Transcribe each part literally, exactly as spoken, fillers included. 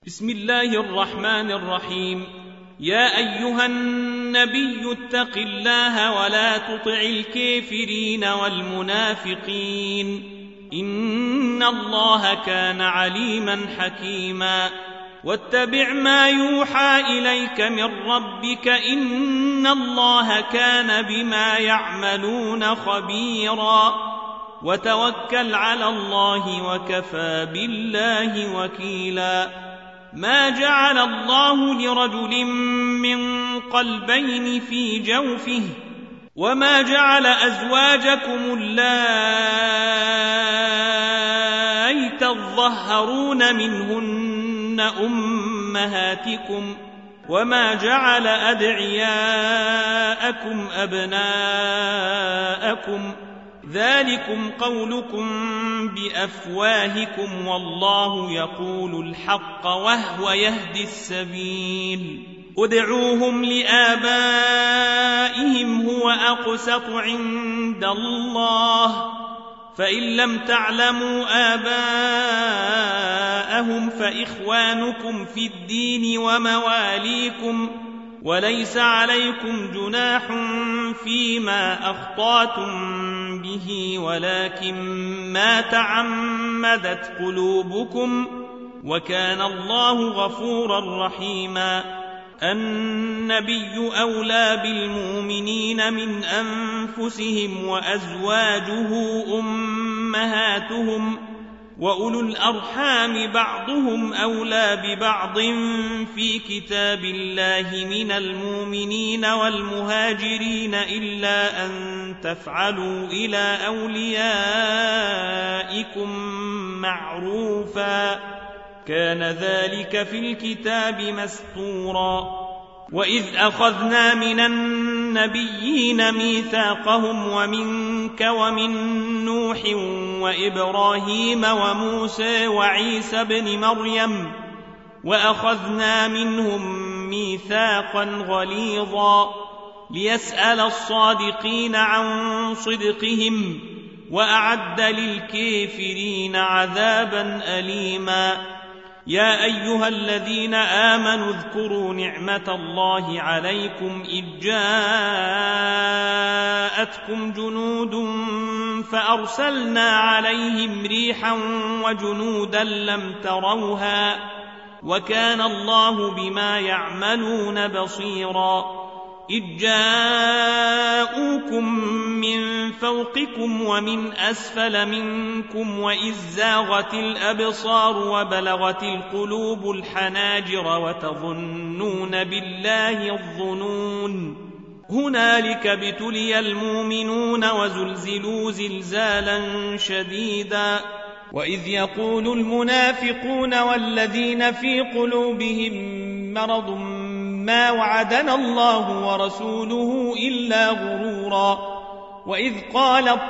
بسم الله الرحمن الرحيم. يا أيها النبي اتق الله ولا تطع الكافرين والمنافقين إن الله كان عليما حكيما. واتبع ما يوحى إليك من ربك إن الله كان بما يعملون خبيرا. وتوكل على الله وكفى بالله وكيلا. ما جعل الله لرجل من قلبين في جوفه وما جعل أزواجكم اللائي تظهرون منهن أمهاتكم وما جعل أدعياءكم أبناءكم ذلكم قولكم بأفواهكم والله يقول الحق وهو يهدي السبيل. ادعوهم لآبائهم هو أقسط عند الله فإن لم تعلموا آباءهم فإخوانكم في الدين ومواليكم وليس عليكم جناح فيما أخطأتم به ولكن ما تعمدت قلوبكم وكان الله غفورا رحيما. النبي أولى بالمؤمنين من أنفسهم وأزواجه أمهاتهم وأولو الأرحام بعضهم أولى ببعض في كتاب الله من المؤمنين والمهاجرين إلا أن تفعلوا إلى أوليائكم معروفا كان ذلك في الكتاب مسطورا. وإذ أخذنا من النبيين ميثاقهم ومنك ومن نوح وإبراهيم وموسى وعيسى بن مريم وأخذنا منهم ميثاقا غليظا ليسأل الصادقين عن صدقهم وأعد للكافرين عذابا أليما. يا أيها الذين آمنوا اذكروا نعمة الله عليكم إذ جاءتكم جنود فأرسلنا عليهم ريحا وجنودا لم تروها وكان الله بما يعملون بصيرا. إذ جاءوكم من فوقكم ومن أسفل منكم وإذ زاغت الأبصار وبلغت القلوب الحناجر وتظنون بالله الظنون. هنالك ابتلي المؤمنون وزلزلوا زلزالا شديدا. وإذ يقول المنافقون والذين في قلوبهم مرض ما وعدنا الله ورسوله إلا غرورا. وإذ قالت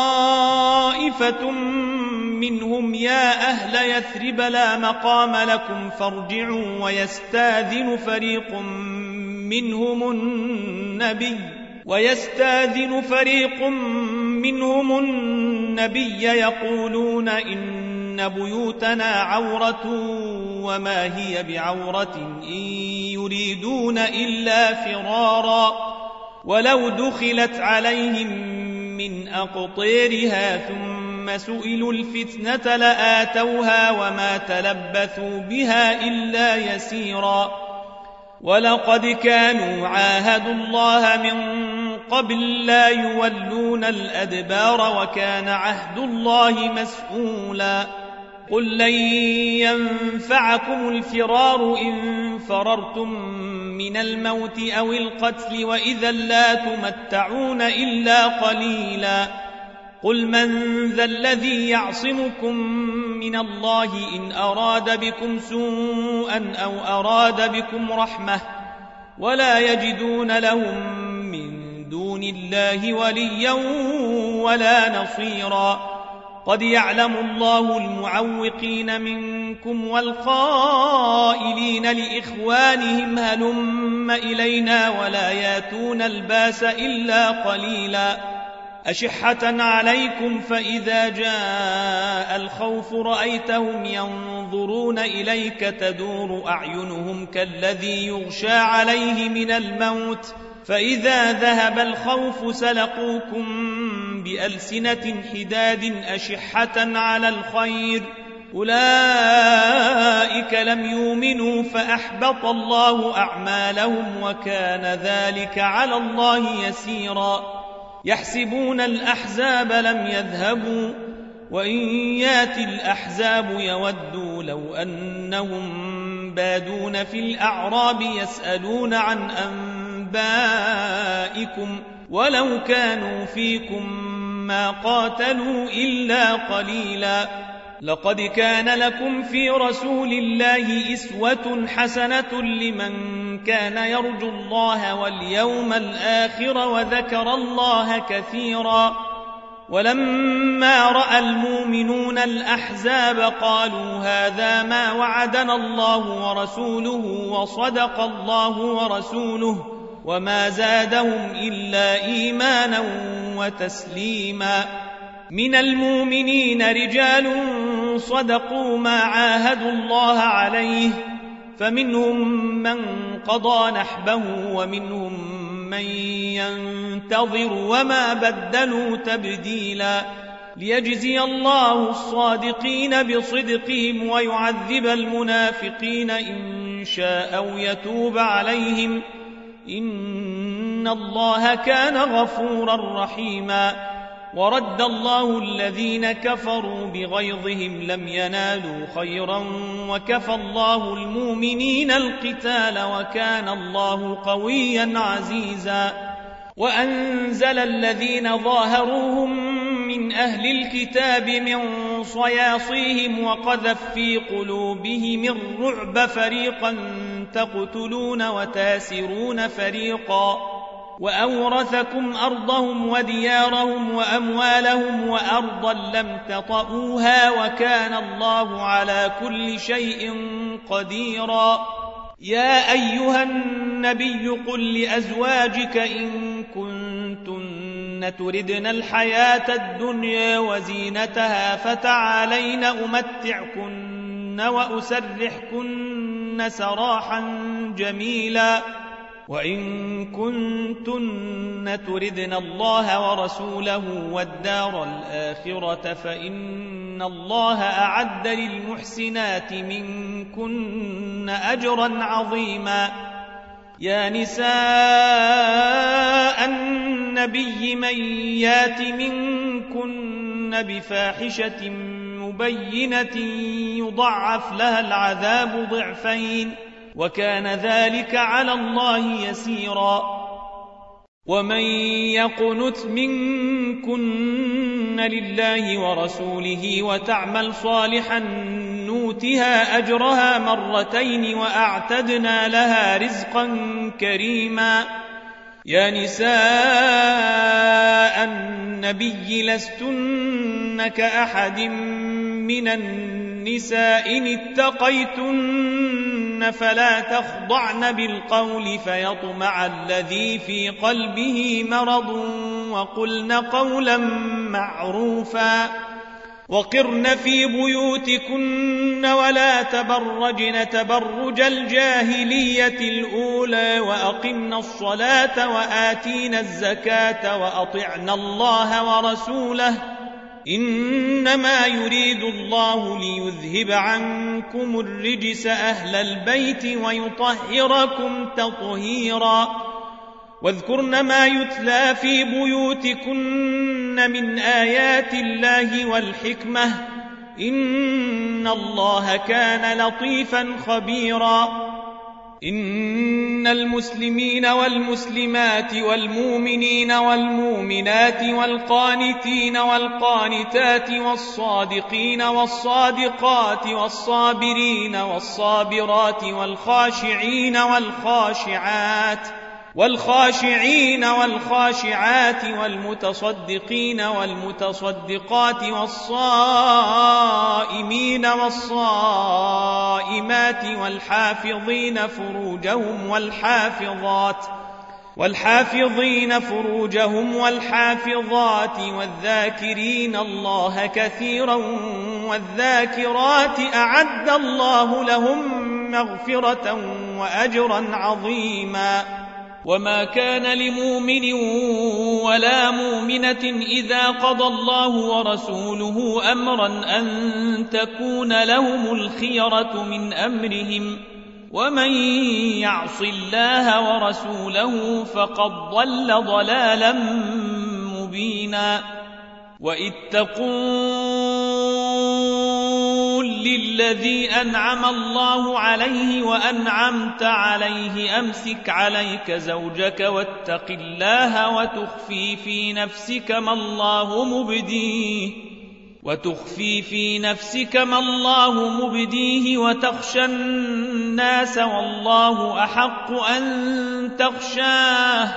طائفة منهم يا أهل يثرب لا مقام لكم فارجعوا ويستاذن فريق منهم النبي ويستاذن فريق منهم النبي يقولون إن بيوتنا عورة وما هي بعورة إن يريدون إلا فرارا ولو دخلت عليهم من أقطيرها ثم سئلوا الفتنة لآتوها وما تلبثوا بها إلا يسيرا. ولقد كانوا عاهدوا الله من قبل لا يولون الأدبار وكان عهد الله مسؤولا. قل لن ينفعكم الفرار إن فررتم من الموت أو القتل وإذا لا تمتعون إلا قليلا. قل من ذا الذي يعصمكم من الله إن أراد بكم سوءا أو أراد بكم رحمة ولا يجدون لهم من دون الله وليا ولا نصيرا. قد يعلم الله المعوقين منكم والقائلين لإخوانهم هلم إلينا ولا ياتون الباس إلا قليلا. أشحة عليكم فإذا جاء الخوف رأيتهم ينظرون إليك تدور أعينهم كالذي يغشى عليه من الموت فإذا ذهب الخوف سلقوكم بألسنة حداد أشحة على الخير أولئك لم يؤمنوا فأحبط الله أعمالهم وكان ذلك على الله يسيرا يحسبون الأحزاب لم يذهبوا وإن يات الأحزاب يودوا لو أنهم بادون في الأعراب يسألون عن أنبائكم ولو كانوا فيكم ما قاتلوا إلا قليلا لقد كان لكم في رسول الله أسوة حسنة لمن كان يرجو الله واليوم الآخر وذكر الله كثيرا ولما رأى المؤمنون الأحزاب قالوا هذا ما وعدنا الله ورسوله وصدق الله ورسوله وما زادهم إلا إيمانا وتسليما من المؤمنين رجال صدقوا ما عاهدوا الله عليه فمنهم من قضى نحبه ومنهم من ينتظر وما بدلوا تبديلا ليجزي الله الصادقين بصدقهم ويعذب المنافقين إن شاء أو يتوب عليهم إن الله كان غفورا رحيما ورد الله الذين كفروا بغيظهم لم ينالوا خيرا وكفى الله المؤمنين القتال وكان الله قويا عزيزا وأنزل الذين ظاهروهم من أهل الكتاب من صياصيهم وقذف في قلوبهم الرعب فريقا تقتلون وتاسرون فريقا وأورثكم أرضهم وديارهم وأموالهم وأرضا لم تطئوها وكان الله على كل شيء قديرا يا أيها النبي قل لأزواجك إن كنتن تردن الحياة الدنيا وزينتها فتعالين أمتعكن وأسرحكن سراحا جميلا وإن كنتن تردن الله ورسوله والدار الآخرة فإن الله أعد للمحسنات منكن أجرا عظيما يا نساء النبي من يات منكن بفاحشة مبينة يضعف لها العذاب ضعفين وكان ذلك على الله يسيرا ومن يقنت منكن لله ورسوله وتعمل صالحا نوتها أجرها مرتين وأعتدنا لها رزقا كريما يا نساء النبي لستن كأحد من النساء إن اتقيتن فلا تخضعن بالقول فيطمع الذي في قلبه مرض وقلن قولا معروفا وقرن في بيوتكن ولا تبرجن تبرج الجاهلية الأولى وأقمن الصلاة وآتين الزكاة وأطعن الله ورسوله إنما يريد الله ليذهب عنكم الرجس أهل البيت ويطهركم تطهيرا واذكرن ما يتلى في بيوتكن من آيات الله والحكمة إن الله كان لطيفا خبيرا إن المسلمين والمسلمات والمؤمنين والمؤمنات والقانتين والقانتات والصادقين والصادقات والصابرين والصابرات والخاشعين والخاشعات والخاشعين والخاشعات والمتصدقين والمتصدقات والصائمين والصائمات والحافظين فروجهم والحافظات والحافظين فروجهم والحافظات والذاكرين الله كثيرا والذاكرات أعد الله لهم مغفرة وأجرا عظيما. وما كان لمؤمن ولا مؤمنة إذا قضى الله ورسوله أمرا أن تكون لهم الخيرة من أمرهم ومن يعص الله ورسوله فقد ضل ضلالا مبينا. وإذ تقول للذي أنعم الله عليه وأنعمت عليه أمسك عليك زوجك واتق الله وتخفي في نفسك ما الله مبديه وتخفي في نفسك ما الله مبديه وتخشى الناس والله أحق أن تخشاه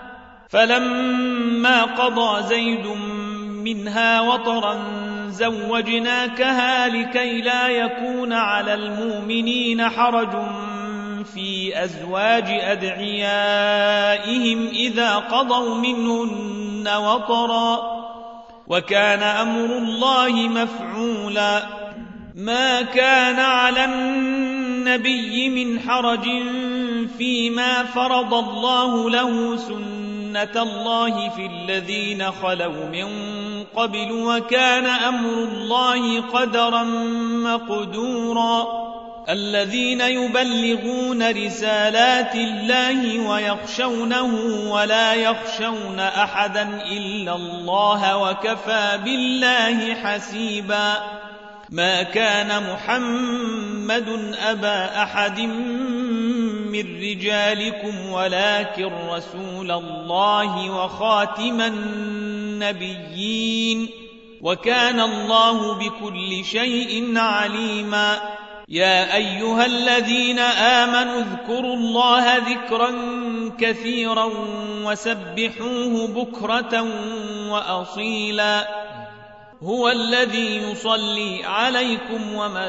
فلما قضى زيد منها وطرا زوجناكها لكي لا يكون على المؤمنين حرج في أزواج أدعيائهم إذا قضوا منهن وطرا وكان أمر الله مفعولا. ما كان على النبي من حرج فيما فرض الله له سنة الله في الذين خلوا من قبل وكان أمر الله قدرا مقدورا. الذين يبلغون رسالات الله ويخشونه ولا يخشون أحدا إلا الله وكفى بالله حسيبا. ما كان محمد أبا أحد من رجالكم ولكن رسول الله وخاتم النبيين وكان الله بكل شيء عليما. يا أيها الذين آمنوا اذكروا الله ذكرا كثيرا وسبحوه بكرة وأصيلا. هو الذي يصلي عليكم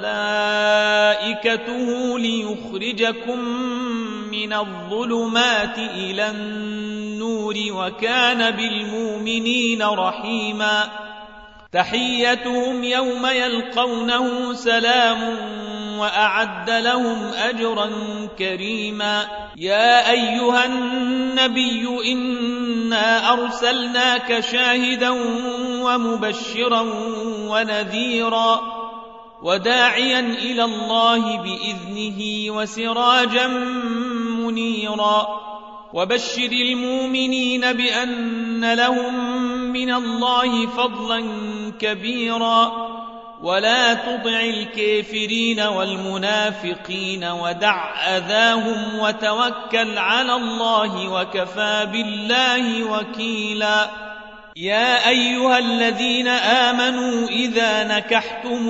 وملائكته ليخرجكم من الظلمات إلى النور وكان بالمؤمنين رحيما. تحيتهم يوم يلقونه سلام وأعد لهم أجرا كريما. يا أيها النبي إنا أرسلناك شاهدا ومبشرا ونذيرا وداعيا إلى الله بإذنه وسراجا منيرا. وبشر المؤمنين بأن لهم من الله فضلا كبيرا ولا تطع الكافرين والمنافقين ودع أذاهم وتوكل على الله وكفى بالله وكيلا. يا أيها الذين آمنوا إذا نكحتم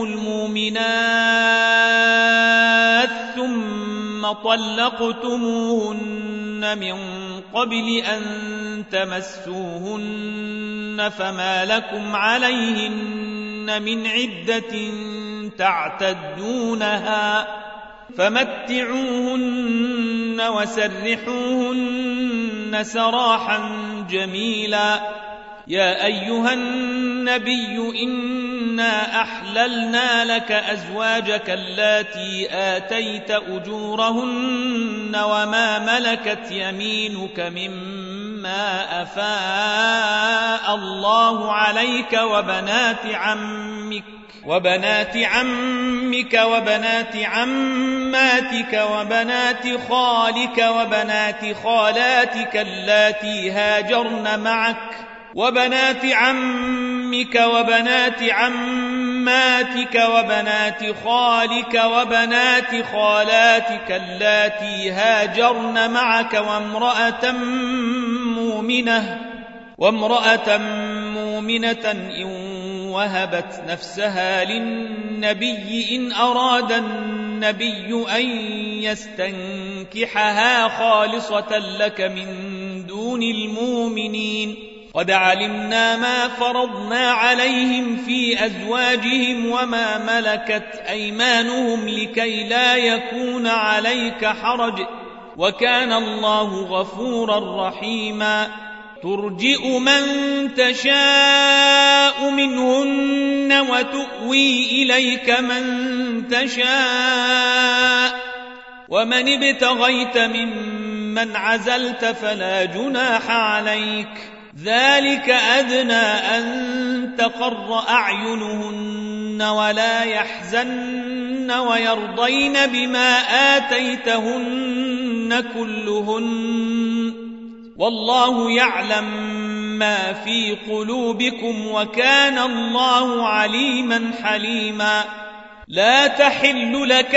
المؤمنات ثم طلقتموهن من قبل أن تمسوهن فما لكم عليهن من عدة تعتدونها فمتعوهن وسرحوهن سراحا جميلا. يا أيها النبي إنا أحللنا لك أزواجك اللاتي آتيت أجورهن وما ملكت يمينك مما أفاء الله عليك وبنات عمك وبنات عمك وبنات عماتك وبنات خالك وبنات خالاتك اللاتي هاجرن معك وبنات عمك وبنات عماتك وبنات خالك وبنات خالاتك اللاتي هاجرن معك وامرأة مؤمنة وامرأة مؤمنة إن وهبت نفسها للنبي إن أراد النبي أن يستنكحها خالصة لك من دون المؤمنين. قد علمنا ما فرضنا عليهم في أزواجهم وما ملكت أيمانهم لكي لا يكون عليك حرج وكان الله غفورا رحيما ترجئ من تشاء منهن وتؤوي إليك من تشاء ومن ابتغيت ممن عزلت فلا جناح عليك ذلك أدنى أن تقر أعينهن ولا يحزن ويرضين بما آتيتهن كلهن والله يعلم ما في قلوبكم وكان الله عليما حليما لا تحل لك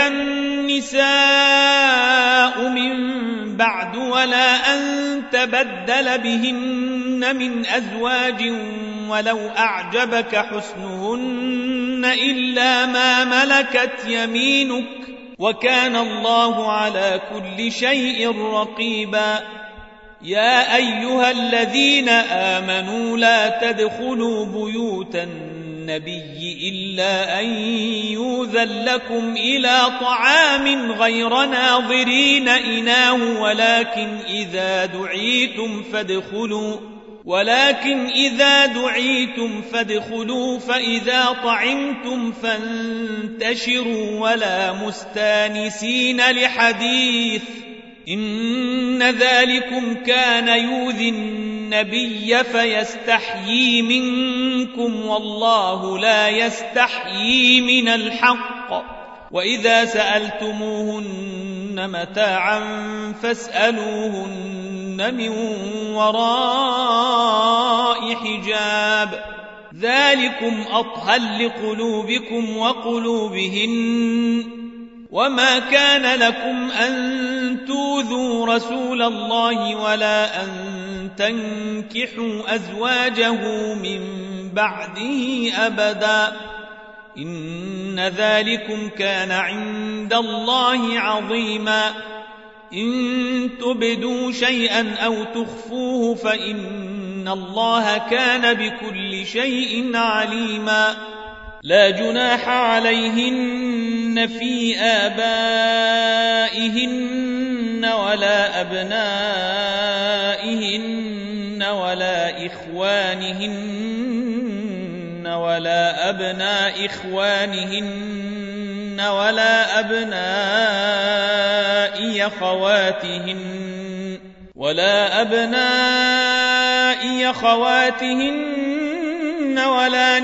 النساء من بعد ولا أن تبدل بهن من أزواج ولو أعجبك حسنهن إلا ما ملكت يمينك وكان الله على كل شيء رقيبا يا أيها الذين آمنوا لا تدخلوا بيوت النبي إلا أن يؤذن لكم إلى طعام غير ناظرين إناه ولكن إذا دعيتم فادخلوا ولكن إذا دعيتم فادخلوا فإذا طعمتم فانتشروا ولا مستانسين لحديث إن ذلكم كان يؤذي النبي فيستحيي منكم والله لا يستحيي من الحق وإذا سألتموهن متاعا فاسألوهن من وراء حجاب ذلكم أطهر لقلوبكم وقلوبهن وما كان لكم أن تؤذوا رسول الله ولا أن تنكحوا أزواجه من بعده أبدا إن ذلكم كان عند الله عظيما إن تبدوا شيئا أو تخفوه فإن الله كان بكل شيء عليما لا جناح عليهن في آبائهن ولا أبنائهن ولا إخوانهن ولا أبناء إخوانهن ولا أبناء أخواتهن ولا أبناء أخواتهن ولا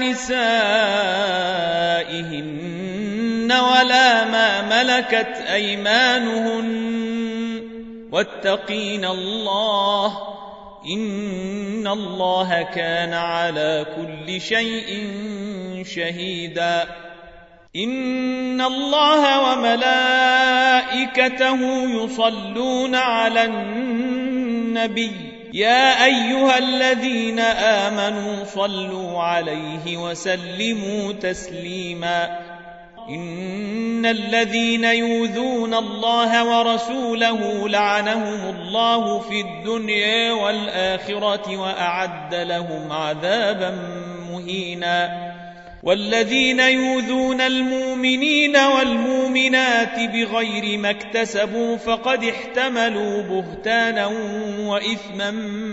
نسائهن ولا ما ملكت أيمانهن واتقين الله إن الله كان على كل شيء شهيدا إن الله وملائكته يصلون على النبي يا أيها الذين آمنوا صلوا عليه وسلموا تسليما إن الذين يؤذون الله ورسوله لعنهم الله في الدنيا والآخرة وأعد لهم عذابا مهينا والذين يؤذون المؤمنين والمؤمنات بغير ما اكتسبوا فقد احتملوا بهتانا وإثما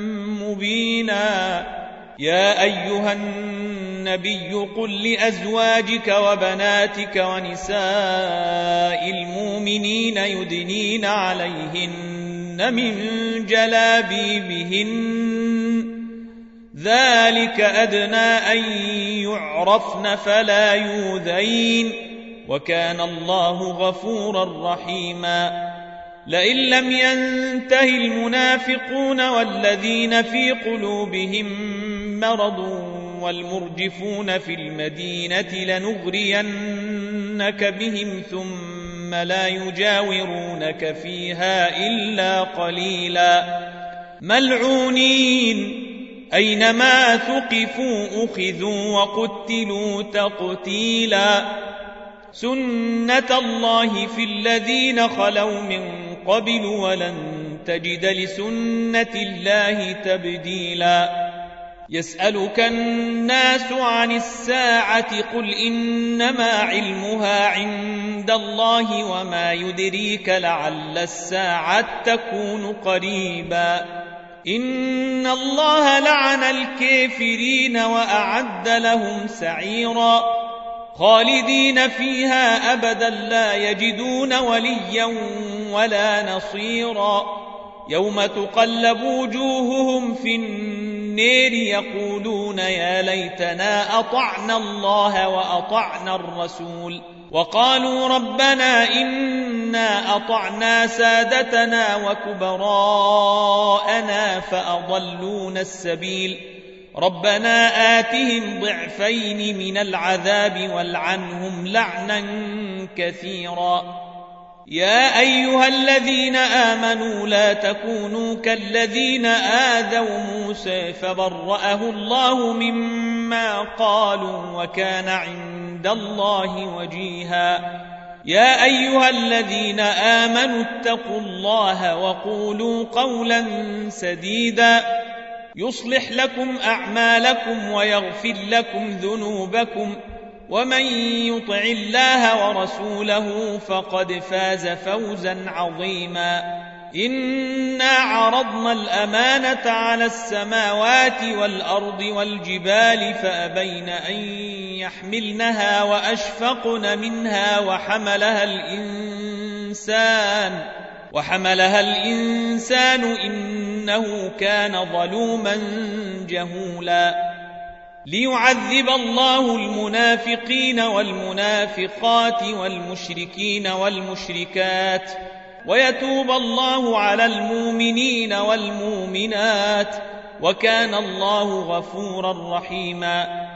مبينا يا أيها النبي قل لأزواجك وبناتك ونساء المؤمنين يدنين عليهن من جلابيبهن ذلك أدنى أن يعرفن فلا يؤذين وكان الله غفورا رحيما لئن لم ينته المنافقون والذين في قلوبهم مرض والمرجفون في المدينة لنغرينك بهم ثم لا يجاورونك فيها إلا قليلا ملعونين أينما ثقفوا أخذوا وقتلوا تقتيلا سنة الله في الذين خلوا من قبل ولن تجد لسنة الله تبديلا يسألك الناس عن الساعة قل إنما علمها عند الله وما يدريك لعل الساعة تكون قريبا إن الله لعن الكافرين وأعد لهم سعيرا خالدين فيها أبدا لا يجدون وليا ولا نصيرا يوم تقلب وجوههم في النار يقولون يا ليتنا أطعنا الله وأطعنا الرسول وقالوا ربنا إنا أطعنا سادتنا وكبراءنا فأضلونا السبيل ربنا آتهم ضعفين من العذاب والعنهم لعنا كثيرا يا أيها الذين آمنوا لا تكونوا كالذين آذوا موسى فبرأه الله مما قالوا وكان عند الله وجيها يا أيها الذين آمنوا اتقوا الله وقولوا قولا سديدا يصلح لكم أعمالكم ويغفر لكم ذنوبكم ومن يطع الله ورسوله فقد فاز فوزا عظيما إنا عرضنا الأمانة على السماوات والأرض والجبال فأبين أن يحملنها وأشفقن منها وحملها الإنسان وحملها الإنسان إنه كان ظلوما جهولا ليعذب الله المنافقين والمنافقات والمشركين والمشركات ويتوب الله على المؤمنين والمؤمنات وكان الله غفورا رحيما